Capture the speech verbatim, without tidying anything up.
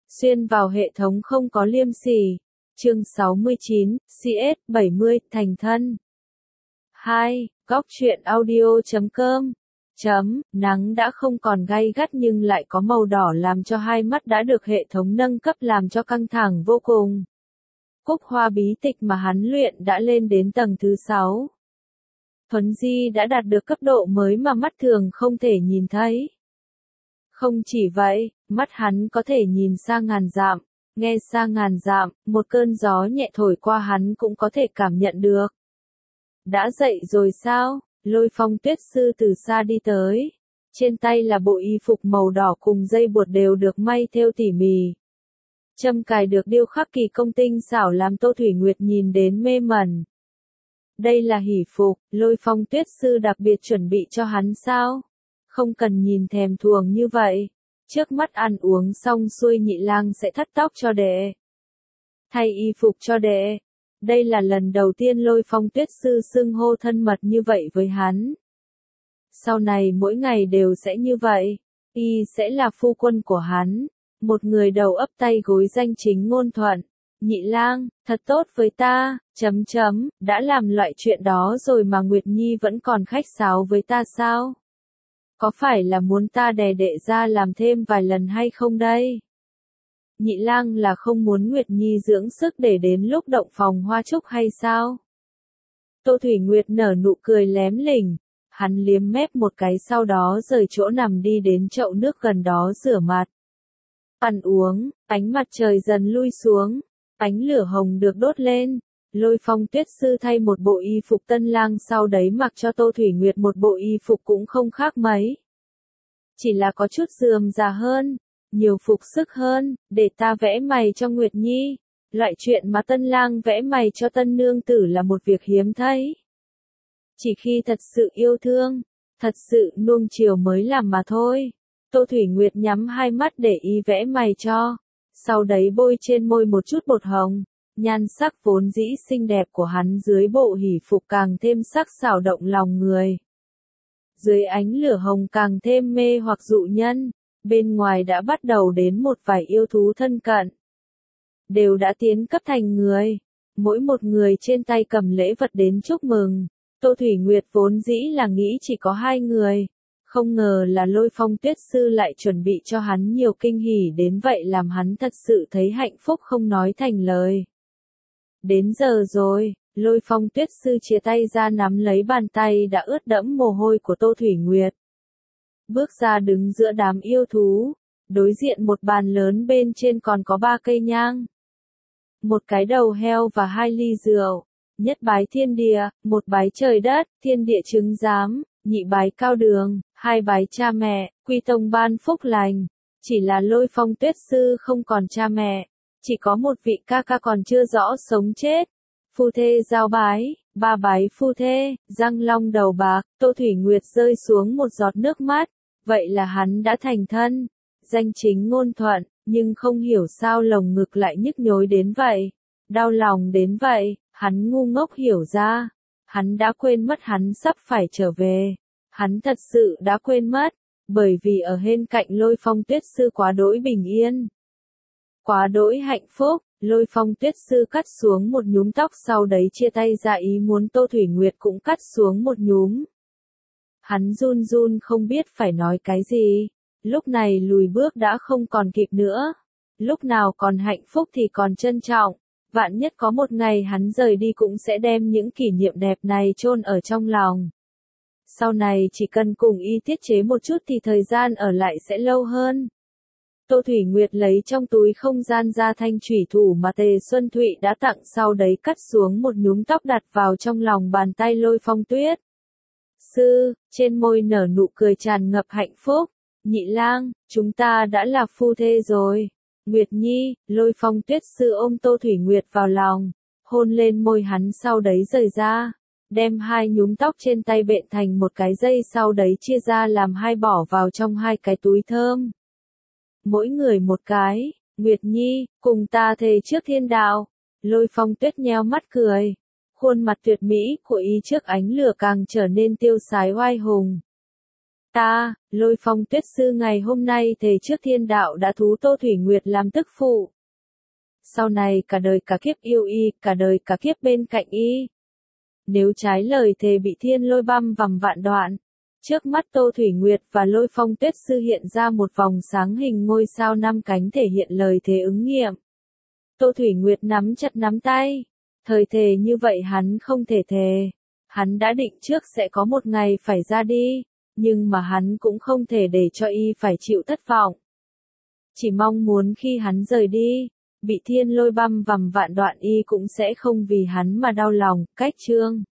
Xuyên vào hệ thống không có liêm sỉ. Chương sáu mươi chín, xê ét bảy mươi, thành thân. hai. Góc truyện audio chấm com. Chấm, nắng đã không còn gay gắt nhưng lại có màu đỏ làm cho hai mắt đã được hệ thống nâng cấp làm cho căng thẳng vô cùng. Cúc hoa bí tịch mà hắn luyện đã lên đến tầng thứ sáu. Thuấn di đã đạt được cấp độ mới mà mắt thường không thể nhìn thấy. Không chỉ vậy, mắt hắn có thể nhìn xa ngàn dặm, nghe xa ngàn dặm, một cơn gió nhẹ thổi qua hắn cũng có thể cảm nhận được. Đã dậy rồi sao? Lôi Phong Tuyết sư từ xa đi tới. Trên tay là bộ y phục màu đỏ cùng dây buộc đều được may thêu tỉ mỉ. Châm cài được điêu khắc kỳ công tinh xảo làm Tô Thủy Nguyệt nhìn đến mê mẩn. Đây là hỷ phục, Lôi Phong Tuyết sư đặc biệt chuẩn bị cho hắn sao? Không cần nhìn thèm thuồng như vậy. Trước mắt ăn uống xong xuôi Nhị Lang sẽ thắt tóc cho đệ. Thay y phục cho đệ. Đây là lần đầu tiên Lôi Phong Tuyết sư xưng hô thân mật như vậy với hắn. Sau này mỗi ngày đều sẽ như vậy. Y sẽ là phu quân của hắn. Một người đầu ấp tay gối danh chính ngôn thuận. Nhị Lang, thật tốt với ta, chấm chấm, đã làm loại chuyện đó rồi mà Nguyệt Nhi vẫn còn khách sáo với ta sao? Có phải là muốn ta đè đệ ra làm thêm vài lần hay không đây? Nhị Lang là không muốn Nguyệt Nhi dưỡng sức để đến lúc động phòng hoa trúc hay sao? Tô Thủy Nguyệt nở nụ cười lém lỉnh, hắn liếm mép một cái sau đó rời chỗ nằm đi đến chậu nước gần đó rửa mặt. Ăn uống, ánh mặt trời dần lui xuống, ánh lửa hồng được đốt lên. Lôi Phong Tuyết sư thay một bộ y phục tân lang sau đấy mặc cho Tô Thủy Nguyệt một bộ y phục cũng không khác mấy. Chỉ là có chút rườm rà hơn, nhiều phục sức hơn, để ta vẽ mày cho Nguyệt Nhi. Loại chuyện mà tân lang vẽ mày cho tân nương tử là một việc hiếm thấy. Chỉ khi thật sự yêu thương, thật sự nuông chiều mới làm mà thôi. Tô Thủy Nguyệt nhắm hai mắt để y vẽ mày cho, sau đấy bôi trên môi một chút bột hồng. Nhan sắc vốn dĩ xinh đẹp của hắn dưới bộ hỷ phục càng thêm sắc sảo động lòng người. Dưới ánh lửa hồng càng thêm mê hoặc dụ nhân, bên ngoài đã bắt đầu đến một vài yêu thú thân cận. Đều đã tiến cấp thành người, mỗi một người trên tay cầm lễ vật đến chúc mừng. Tô Thủy Nguyệt vốn dĩ là nghĩ chỉ có hai người, không ngờ là Lôi Phong Tuyết sư lại chuẩn bị cho hắn nhiều kinh hỉ đến vậy làm hắn thật sự thấy hạnh phúc không nói thành lời. Đến giờ rồi, Lôi Phong Tuyết sư chia tay ra nắm lấy bàn tay đã ướt đẫm mồ hôi của Tô Thủy Nguyệt. Bước ra đứng giữa đám yêu thú, đối diện một bàn lớn bên trên còn có ba cây nhang. Một cái đầu heo và hai ly rượu, nhất bái thiên địa, một bái trời đất, thiên địa chứng giám, nhị bái cao đường, hai bái cha mẹ, quy tông ban phúc lành. Chỉ là Lôi Phong Tuyết sư không còn cha mẹ. Chỉ có một vị ca ca còn chưa rõ sống chết. Phu thê giao bái, ba bái phu thê, răng long đầu bạc, Tô Thủy Nguyệt rơi xuống một giọt nước mắt. Vậy là hắn đã thành thân, danh chính ngôn thuận, nhưng không hiểu sao lồng ngực lại nhức nhối đến vậy. Đau lòng đến vậy, hắn ngu ngốc hiểu ra. Hắn đã quên mất hắn sắp phải trở về. Hắn thật sự đã quên mất, bởi vì ở bên cạnh Lôi Phong Tuyết sư quá đỗi bình yên. Quá đỗi hạnh phúc, Lôi Phong Tuyết sư cắt xuống một nhúm tóc sau đấy chia tay ra ý muốn Tô Thủy Nguyệt cũng cắt xuống một nhúm. Hắn run run không biết phải nói cái gì, lúc này lùi bước đã không còn kịp nữa. Lúc nào còn hạnh phúc thì còn trân trọng, vạn nhất có một ngày hắn rời đi cũng sẽ đem những kỷ niệm đẹp này chôn ở trong lòng. Sau này chỉ cần cùng y tiết chế một chút thì thời gian ở lại sẽ lâu hơn. Tô Thủy Nguyệt lấy trong túi không gian ra thanh chủy thủ mà Tề Xuân Thụy đã tặng sau đấy cắt xuống một nhúm tóc đặt vào trong lòng bàn tay Lôi Phong Tuyết sư, trên môi nở nụ cười tràn ngập hạnh phúc. Nhị Lang, chúng ta đã là phu thê rồi. Nguyệt Nhi, Lôi Phong Tuyết sư ôm Tô Thủy Nguyệt vào lòng, hôn lên môi hắn sau đấy rời ra, đem hai nhúm tóc trên tay bện thành một cái dây sau đấy chia ra làm hai bỏ vào trong hai cái túi thơm. Mỗi người một cái, Nguyệt Nhi, cùng ta thề trước thiên đạo. Lôi Phong Tuyết nheo mắt cười. Khuôn mặt tuyệt mỹ của y trước ánh lửa càng trở nên tiêu sái oai hùng. Ta, Lôi Phong Tuyết Sư ngày hôm nay thề trước thiên đạo đã thú Tô Thủy Nguyệt làm tức phụ. Sau này cả đời cả kiếp yêu y, cả đời cả kiếp bên cạnh y. Nếu trái lời thề bị thiên lôi băm vằm vạn đoạn. Trước mắt Tô Thủy Nguyệt và Lôi Phong Tuyết Sư hiện ra một vòng sáng hình ngôi sao năm cánh thể hiện lời thề ứng nghiệm. Tô Thủy Nguyệt nắm chặt nắm tay. Thời thề như vậy hắn không thể thề. Hắn đã định trước sẽ có một ngày phải ra đi, nhưng mà hắn cũng không thể để cho y phải chịu thất vọng. Chỉ mong muốn khi hắn rời đi, bị thiên lôi băm vằm vạn đoạn y cũng sẽ không vì hắn mà đau lòng. Cách chương